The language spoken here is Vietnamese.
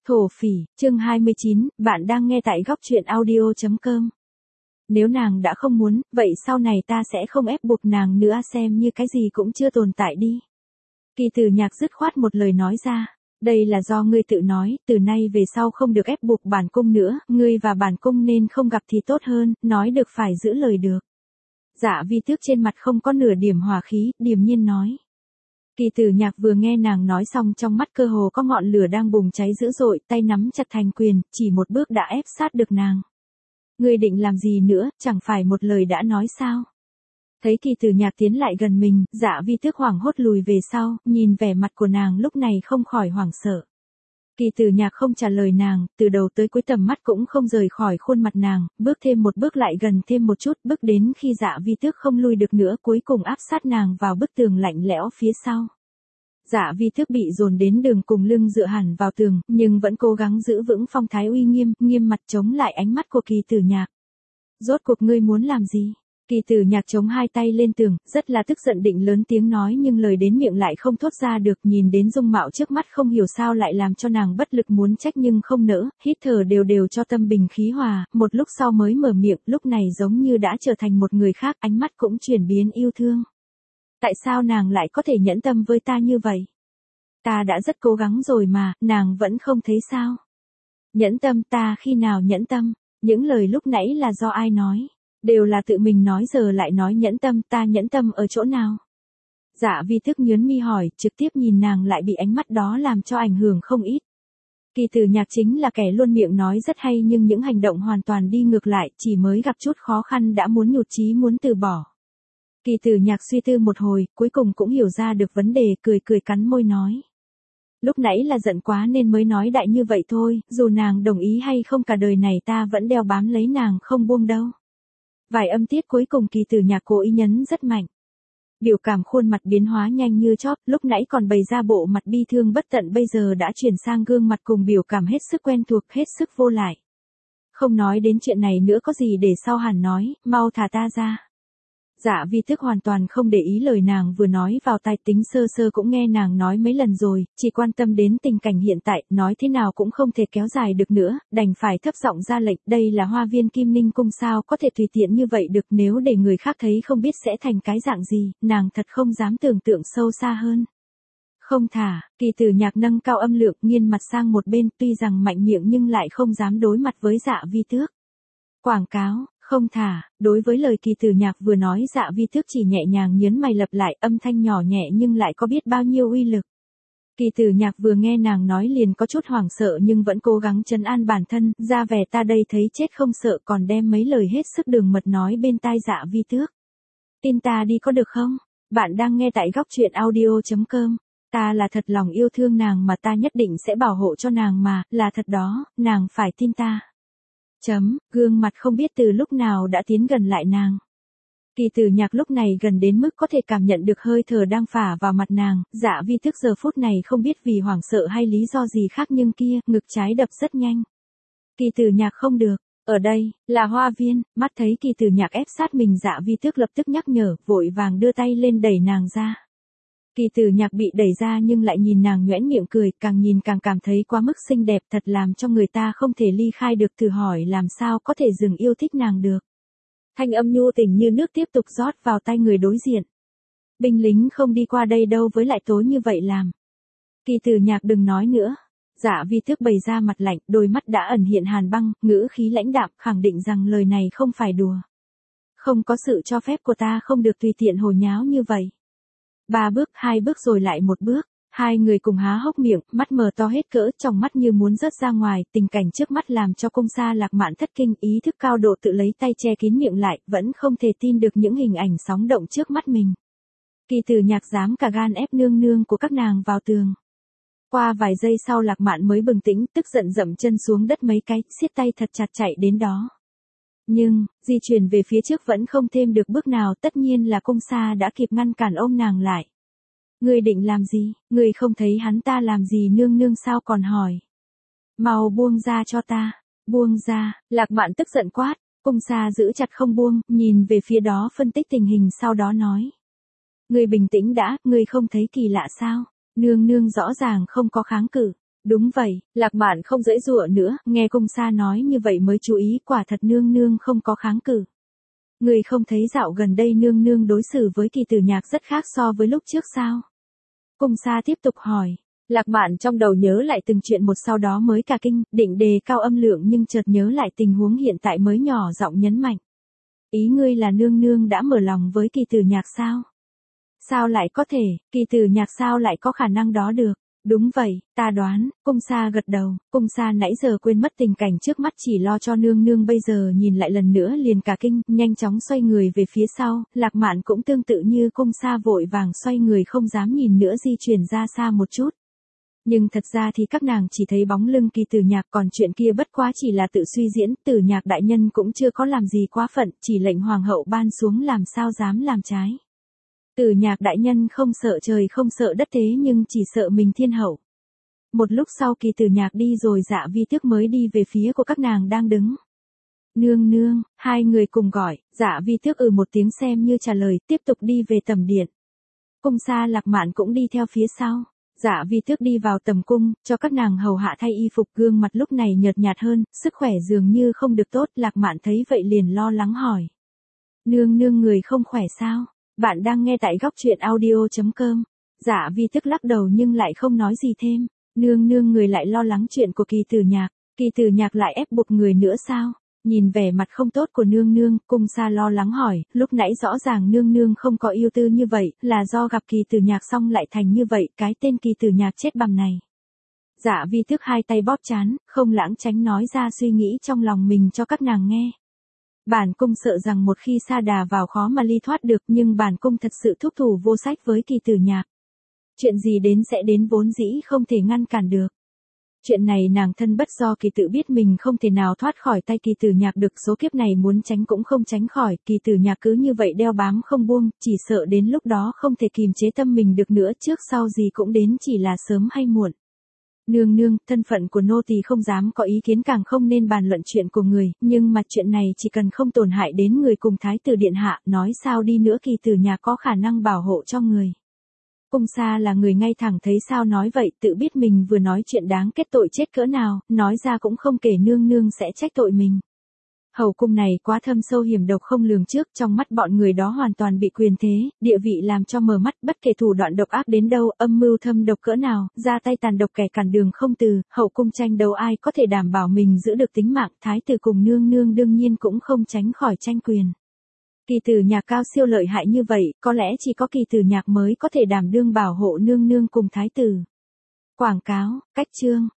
Thổ phỉ, chương 29, bạn đang nghe tại góc truyện audio.com. Nếu nàng đã không muốn, vậy sau này ta sẽ không ép buộc nàng nữa, xem như cái gì cũng chưa tồn tại đi. Kỳ Tử Nhạc dứt khoát một lời nói ra. Đây là do ngươi tự nói, từ nay về sau không được ép buộc bản cung nữa, ngươi và bản cung nên không gặp thì tốt hơn, nói được phải giữ lời được. Dạ Vi Tước trên mặt không có nửa điểm hòa khí, điềm nhiên nói. Kỳ Tử Nhạc vừa nghe nàng nói xong, trong mắt cơ hồ có ngọn lửa đang bùng cháy dữ dội, tay nắm chặt thành quyền, chỉ một bước đã ép sát được nàng. Ngươi định làm gì nữa, chẳng phải một lời đã nói sao? Thấy Kỳ Tử Nhạc tiến lại gần mình, Dạ Vi Tước hoảng hốt lùi về sau, nhìn vẻ mặt của nàng lúc này không khỏi hoảng sợ. Kỳ Tử Nhạc không trả lời nàng, từ đầu tới cuối tầm mắt cũng không rời khỏi khuôn mặt nàng, bước thêm một bước lại gần thêm một chút, bước đến khi Dạ Vi Tước không lui được nữa, cuối cùng áp sát nàng vào bức tường lạnh lẽo phía sau. Dạ Vi Tước bị dồn đến đường cùng lưng dựa hẳn vào tường, nhưng vẫn cố gắng giữ vững phong thái uy nghiêm, nghiêm mặt chống lại ánh mắt của Kỳ Tử Nhạc. Rốt cuộc ngươi muốn làm gì? Kỳ Tử Nhạc chống hai tay lên tường, rất là tức giận định lớn tiếng nói nhưng lời đến miệng lại không thốt ra được, nhìn đến dung mạo trước mắt không hiểu sao lại làm cho nàng bất lực muốn trách nhưng không nỡ, hít thở đều đều cho tâm bình khí hòa, một lúc sau mới mở miệng, lúc này giống như đã trở thành một người khác, ánh mắt cũng chuyển biến yêu thương. Tại sao nàng lại có thể nhẫn tâm với ta như vậy? Ta đã rất cố gắng rồi mà, nàng vẫn không thấy sao? Nhẫn tâm, ta khi nào nhẫn tâm? Những lời lúc nãy là do ai nói? Đều là tự mình nói, giờ lại nói nhẫn tâm, ta nhẫn tâm ở chỗ nào? Dạ Vi Tước nhướng mi hỏi, trực tiếp nhìn nàng lại bị ánh mắt đó làm cho ảnh hưởng không ít. Kỳ Tử Nhạc chính là kẻ luôn miệng nói rất hay nhưng những hành động hoàn toàn đi ngược lại, chỉ mới gặp chút khó khăn đã muốn nhụt chí muốn từ bỏ. Kỳ Tử Nhạc suy tư một hồi, cuối cùng cũng hiểu ra được vấn đề, cười cười cắn môi nói. Lúc nãy là giận quá nên mới nói đại như vậy thôi, dù nàng đồng ý hay không cả đời này ta vẫn đeo bám lấy nàng không buông đâu. Vài âm tiết cuối cùng Kỳ Tử Nhạc cố ý nhấn rất mạnh. Biểu cảm khuôn mặt biến hóa nhanh như chớp, lúc nãy còn bày ra bộ mặt bi thương bất tận bây giờ đã chuyển sang gương mặt cùng biểu cảm hết sức quen thuộc, hết sức vô lại. Không nói đến chuyện này nữa, có gì để sau hẳn nói, mau thả ta ra. Dạ Vi Tước hoàn toàn không để ý lời nàng vừa nói vào tai, tính sơ sơ cũng nghe nàng nói mấy lần rồi, chỉ quan tâm đến tình cảnh hiện tại, nói thế nào cũng không thể kéo dài được nữa, đành phải thấp giọng ra lệnh, đây là Hoa Viên Kim Ninh Cung sao có thể tùy tiện như vậy được, nếu để người khác thấy không biết sẽ thành cái dạng gì, nàng thật không dám tưởng tượng sâu xa hơn. Không thả, Kỳ Tử Nhạc nâng cao âm lượng, nghiêng mặt sang một bên, tuy rằng mạnh miệng nhưng lại không dám đối mặt với Dạ Vi Tước. Quảng cáo. Không thả, đối với lời Kỳ Tử Nhạc vừa nói, Dạ Vi Tước chỉ nhẹ nhàng nhớn mày lặp lại, âm thanh nhỏ nhẹ nhưng lại có biết bao nhiêu uy lực. Kỳ Tử Nhạc vừa nghe nàng nói liền có chút hoảng sợ nhưng vẫn cố gắng trấn an bản thân, ra vẻ ta đây thấy chết không sợ, còn đem mấy lời hết sức đường mật nói bên tai Dạ Vi Tước. Tin ta đi có được không? Bạn đang nghe tại góc truyện audio.com. Ta là thật lòng yêu thương nàng mà, ta nhất định sẽ bảo hộ cho nàng mà, là thật đó, nàng phải tin ta. Gương mặt không biết từ lúc nào đã tiến gần lại nàng. Kỳ Tử Nhạc lúc này gần đến mức có thể cảm nhận được hơi thở đang phả vào mặt nàng, Dạ Vi Tước giờ phút này không biết vì hoảng sợ hay lý do gì khác nhưng kia, ngực trái đập rất nhanh. Kỳ Tử Nhạc không được, ở đây, là hoa viên, mắt thấy Kỳ Tử Nhạc ép sát mình, Dạ Vi Tước lập tức nhắc nhở, vội vàng đưa tay lên đẩy nàng ra. Kỳ Tử Nhạc bị đẩy ra nhưng lại nhìn nàng nhoẻn miệng cười, càng nhìn càng cảm thấy quá mức xinh đẹp, thật làm cho người ta không thể ly khai được, thử hỏi làm sao có thể dừng yêu thích nàng được. Thanh âm nhu tình như nước tiếp tục rót vào tai người đối diện. Binh lính không đi qua đây đâu, với lại tối như vậy làm. Kỳ Tử Nhạc đừng nói nữa. Dạ Vi Tước bày ra mặt lạnh, đôi mắt đã ẩn hiện hàn băng, ngữ khí lãnh đạm, khẳng định rằng lời này không phải đùa. Không có sự cho phép của ta không được tùy tiện hồ nháo như vậy. 3 bước, 2 bước rồi lại 1 bước, hai người cùng há hốc miệng, mắt mở to hết cỡ, trong mắt như muốn rớt ra ngoài, tình cảnh trước mắt làm cho Cung Sa Lạc Mạn thất kinh, ý thức cao độ tự lấy tay che kín miệng lại, vẫn không thể tin được những hình ảnh sóng động trước mắt mình. Kỳ Tử Nhạc dám cả gan ép nương nương của các nàng vào tường. Qua vài giây sau Lạc Mạn mới bừng tỉnh, tức giận dậm chân xuống đất mấy cái, siết tay thật chặt chạy đến đó. Nhưng, di chuyển về phía trước vẫn không thêm được bước nào, tất nhiên là Cung Sa đã kịp ngăn cản ôm nàng lại. Ngươi định làm gì, ngươi không thấy hắn ta làm gì nương nương sao còn hỏi. Mau buông ra cho ta, buông ra, Lạc Mạn tức giận quát, Cung Sa giữ chặt không buông, nhìn về phía đó phân tích tình hình sau đó nói. Ngươi bình tĩnh đã, ngươi không thấy kỳ lạ sao, nương nương rõ ràng không có kháng cự. Đúng vậy, Lạc Mạn không giãy giụa nữa, nghe Cung Sa nói như vậy mới chú ý, quả thật nương nương không có kháng cự. Người không thấy dạo gần đây nương nương đối xử với Kỳ Tử Nhạc rất khác so với lúc trước sao? Cung Sa tiếp tục hỏi. Lạc Mạn trong đầu nhớ lại từng chuyện một, sau đó mới cả kinh, định đề cao âm lượng nhưng chợt nhớ lại tình huống hiện tại mới nhỏ giọng nhấn mạnh. Ý ngươi là nương nương đã mở lòng với Kỳ Tử Nhạc sao? Sao lại có thể, Kỳ Tử Nhạc sao lại có khả năng đó được? Đúng vậy, ta đoán, Cung Sa gật đầu, Cung Sa nãy giờ quên mất tình cảnh trước mắt chỉ lo cho nương nương, bây giờ nhìn lại lần nữa liền cả kinh, nhanh chóng xoay người về phía sau, Lạc Mạn cũng tương tự như Cung Sa vội vàng xoay người không dám nhìn nữa, di chuyển ra xa một chút. Nhưng thật ra thì các nàng chỉ thấy bóng lưng Kỳ Tử Nhạc, còn chuyện kia bất quá chỉ là tự suy diễn, Tử Nhạc đại nhân cũng chưa có làm gì quá phận, chỉ lệnh hoàng hậu ban xuống làm sao dám làm trái. Tử Nhạc đại nhân không sợ trời không sợ đất thế nhưng chỉ sợ mình thiên hậu. Một lúc sau Kỳ Tử Nhạc đi rồi Dạ Vi Tước mới đi về phía của các nàng đang đứng. Nương nương, hai người cùng gọi, Dạ Vi Tước một tiếng xem như trả lời, tiếp tục đi về tầm điện. Cung Sa Lạc Mạn cũng đi theo phía sau. Dạ Vi Tước đi vào tầm cung, cho các nàng hầu hạ thay y phục, gương mặt lúc này nhợt nhạt hơn, sức khỏe dường như không được tốt, Lạc Mạn thấy vậy liền lo lắng hỏi. Nương nương người không khỏe sao? Bạn đang nghe tại góc truyện audio.com. Dạ Vi Tước lắc đầu nhưng lại không nói gì thêm. Nương nương người lại lo lắng chuyện của Kỳ Tử Nhạc. Kỳ Tử Nhạc lại ép buộc người nữa sao? Nhìn vẻ mặt không tốt của nương nương, Cung Sa lo lắng hỏi, lúc nãy rõ ràng nương nương không có yêu tư như vậy, là do gặp Kỳ Tử Nhạc xong lại thành như vậy, cái tên Kỳ Tử Nhạc chết bầm này. Dạ Vi Tước hai tay bóp trán, không lãng tránh nói ra suy nghĩ trong lòng mình cho các nàng nghe. Bản cung sợ rằng một khi sa đà vào khó mà ly thoát được, nhưng bản cung thật sự thúc thủ vô sách với Kỳ Tử Nhạc. Chuyện gì đến sẽ đến, vốn dĩ không thể ngăn cản được. Chuyện này nàng thân bất do kỳ, tự biết mình không thể nào thoát khỏi tay Kỳ Tử Nhạc được, số kiếp này muốn tránh cũng không tránh khỏi, Kỳ Tử Nhạc cứ như vậy đeo bám không buông, chỉ sợ đến lúc đó không thể kìm chế tâm mình được nữa, trước sau gì cũng đến, chỉ là sớm hay muộn. Nương nương, thân phận của nô tỳ không dám có ý kiến, càng không nên bàn luận chuyện của người, nhưng mà chuyện này chỉ cần không tổn hại đến người cùng thái tử điện hạ, nói sao đi nữa Kỳ Tử Nhạc có khả năng bảo hộ cho người. Cung Sa là người ngay thẳng, thấy sao nói vậy, tự biết mình vừa nói chuyện đáng kết tội chết cỡ nào, nói ra cũng không kể nương nương sẽ trách tội mình. Hầu cung này quá thâm sâu hiểm độc không lường trước, trong mắt bọn người đó hoàn toàn bị quyền thế, địa vị làm cho mờ mắt, bất kể thủ đoạn độc ác đến đâu, âm mưu thâm độc cỡ nào, ra tay tàn độc kẻ cản đường không từ, hậu cung tranh đấu ai có thể đảm bảo mình giữ được tính mạng, thái tử cùng nương nương đương nhiên cũng không tránh khỏi tranh quyền. Kỳ Tử Nhạc cao siêu lợi hại như vậy, có lẽ chỉ có Kỳ Tử Nhạc mới có thể đảm đương bảo hộ nương nương cùng thái tử. Quảng cáo, cách chương.